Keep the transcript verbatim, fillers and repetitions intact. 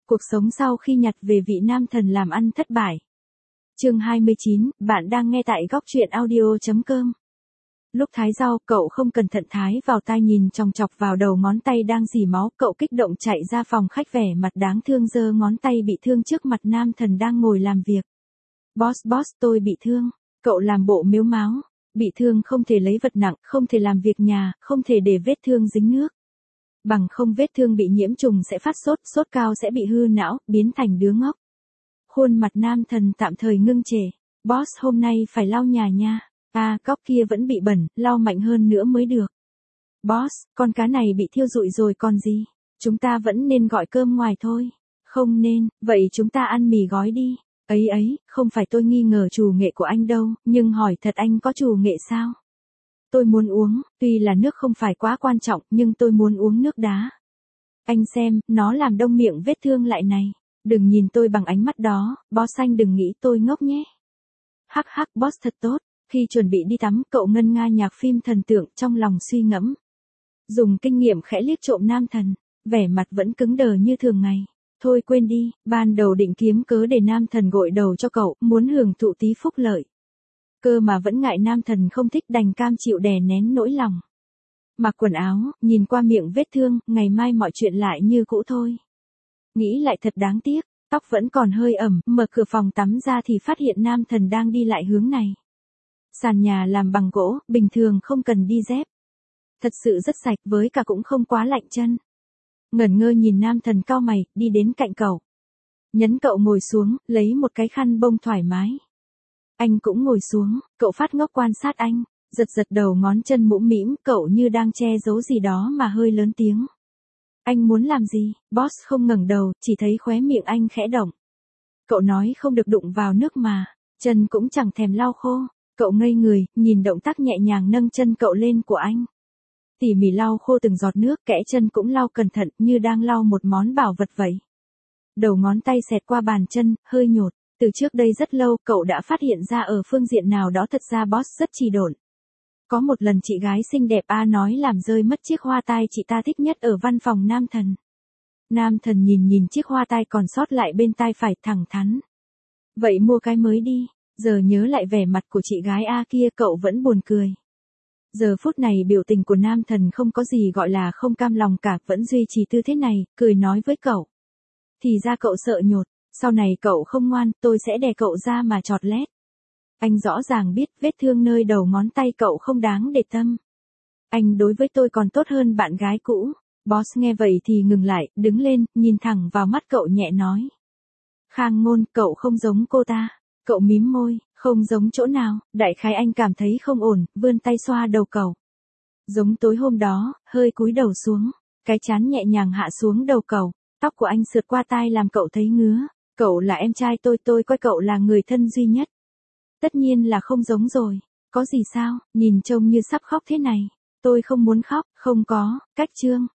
Cuộc sống sau khi nhặt về vị nam thần làm ăn thất bại. Chương hai mươi chín, bạn đang nghe tại góc truyện audio chấm com. Lúc thái rau, cậu không cẩn thận thái vào tai nhìn chòng chọc vào đầu ngón tay đang rỉ máu, cậu kích động chạy ra phòng khách vẻ mặt đáng thương giơ ngón tay bị thương trước mặt nam thần đang ngồi làm việc. Boss boss tôi bị thương, cậu làm bộ mếu máo, bị thương không thể lấy vật nặng, không thể làm việc nhà, không thể để vết thương dính nước. Bằng không vết thương bị nhiễm trùng sẽ phát sốt, sốt cao sẽ bị hư não, biến thành đứa ngốc. Khuôn mặt nam thần tạm thời ngưng trệ. Boss hôm nay phải lau nhà nha. À, cốc kia vẫn bị bẩn, lau mạnh hơn nữa mới được. Boss, con cá này bị thiêu rụi rồi còn gì. Chúng ta vẫn nên gọi cơm ngoài thôi. Không nên, vậy chúng ta ăn mì gói đi. Ấy ấy, không phải tôi nghi ngờ chủ nghệ của anh đâu, nhưng hỏi thật anh có chủ nghệ sao? Tôi muốn uống, tuy là nước không phải quá quan trọng, nhưng tôi muốn uống nước đá. Anh xem, nó làm đông miệng vết thương lại này. Đừng nhìn tôi bằng ánh mắt đó, boss anh đừng nghĩ tôi ngốc nhé. Hắc hắc boss thật tốt. Khi chuẩn bị đi tắm, cậu ngân nga nhạc phim thần tượng trong lòng suy ngẫm. Dùng kinh nghiệm khẽ liếc trộm nam thần, vẻ mặt vẫn cứng đờ như thường ngày. Thôi quên đi, ban đầu định kiếm cớ để nam thần gội đầu cho cậu, muốn hưởng thụ tí phúc lợi. Cơ mà vẫn ngại nam thần không thích đành cam chịu đè nén nỗi lòng. Mặc quần áo, nhìn qua miệng vết thương, ngày mai mọi chuyện lại như cũ thôi. Nghĩ lại thật đáng tiếc, tóc vẫn còn hơi ẩm, mở cửa phòng tắm ra thì phát hiện nam thần đang đi lại hướng này. Sàn nhà làm bằng gỗ, bình thường không cần đi dép. Thật sự rất sạch với cả cũng không quá lạnh chân. Ngẩn ngơ nhìn nam thần cau mày, đi đến cạnh cậu. Nhấn cậu ngồi xuống, lấy một cái khăn bông thoải mái. Anh cũng ngồi xuống, cậu phát ngốc quan sát anh, giật giật đầu ngón chân mũm mĩm, cậu như đang che giấu gì đó mà hơi lớn tiếng. Anh muốn làm gì? Boss không ngẩng đầu, chỉ thấy khóe miệng anh khẽ động. Cậu nói không được đụng vào nước mà, chân cũng chẳng thèm lau khô. Cậu ngây người, nhìn động tác nhẹ nhàng nâng chân cậu lên của anh. Tỉ mỉ lau khô từng giọt nước, kẽ chân cũng lau cẩn thận như đang lau một món bảo vật vậy. Đầu ngón tay xẹt qua bàn chân, hơi nhột. Từ trước đây rất lâu, cậu đã phát hiện ra ở phương diện nào đó thật ra boss rất trì độn. Có một lần chị gái xinh đẹp A nói làm rơi mất chiếc hoa tai chị ta thích nhất ở văn phòng nam thần. Nam thần nhìn nhìn chiếc hoa tai còn sót lại bên tai phải, thẳng thắn. Vậy mua cái mới đi. Giờ nhớ lại vẻ mặt của chị gái A kia cậu vẫn buồn cười. Giờ phút này biểu tình của nam thần không có gì gọi là không cam lòng cả, vẫn duy trì tư thế này, cười nói với cậu. Thì ra cậu sợ nhột, sau này cậu không ngoan, tôi sẽ đè cậu ra mà chọt lét. Anh rõ ràng biết vết thương nơi đầu ngón tay cậu không đáng để tâm. Anh đối với tôi còn tốt hơn bạn gái cũ. Boss nghe vậy thì ngừng lại, đứng lên, nhìn thẳng vào mắt cậu nhẹ nói. Khang Ngôn, cậu không giống cô ta. Cậu mím môi, không giống chỗ nào, đại khái anh cảm thấy không ổn, vươn tay xoa đầu cậu. Giống tối hôm đó, hơi cúi đầu xuống, cái trán nhẹ nhàng hạ xuống đầu cậu, tóc của anh sượt qua tai làm cậu thấy ngứa. Cậu là em trai tôi, tôi coi cậu là người thân duy nhất. Tất nhiên là không giống rồi, có gì sao, nhìn trông như sắp khóc thế này. Tôi không muốn khóc, không có, cách trương.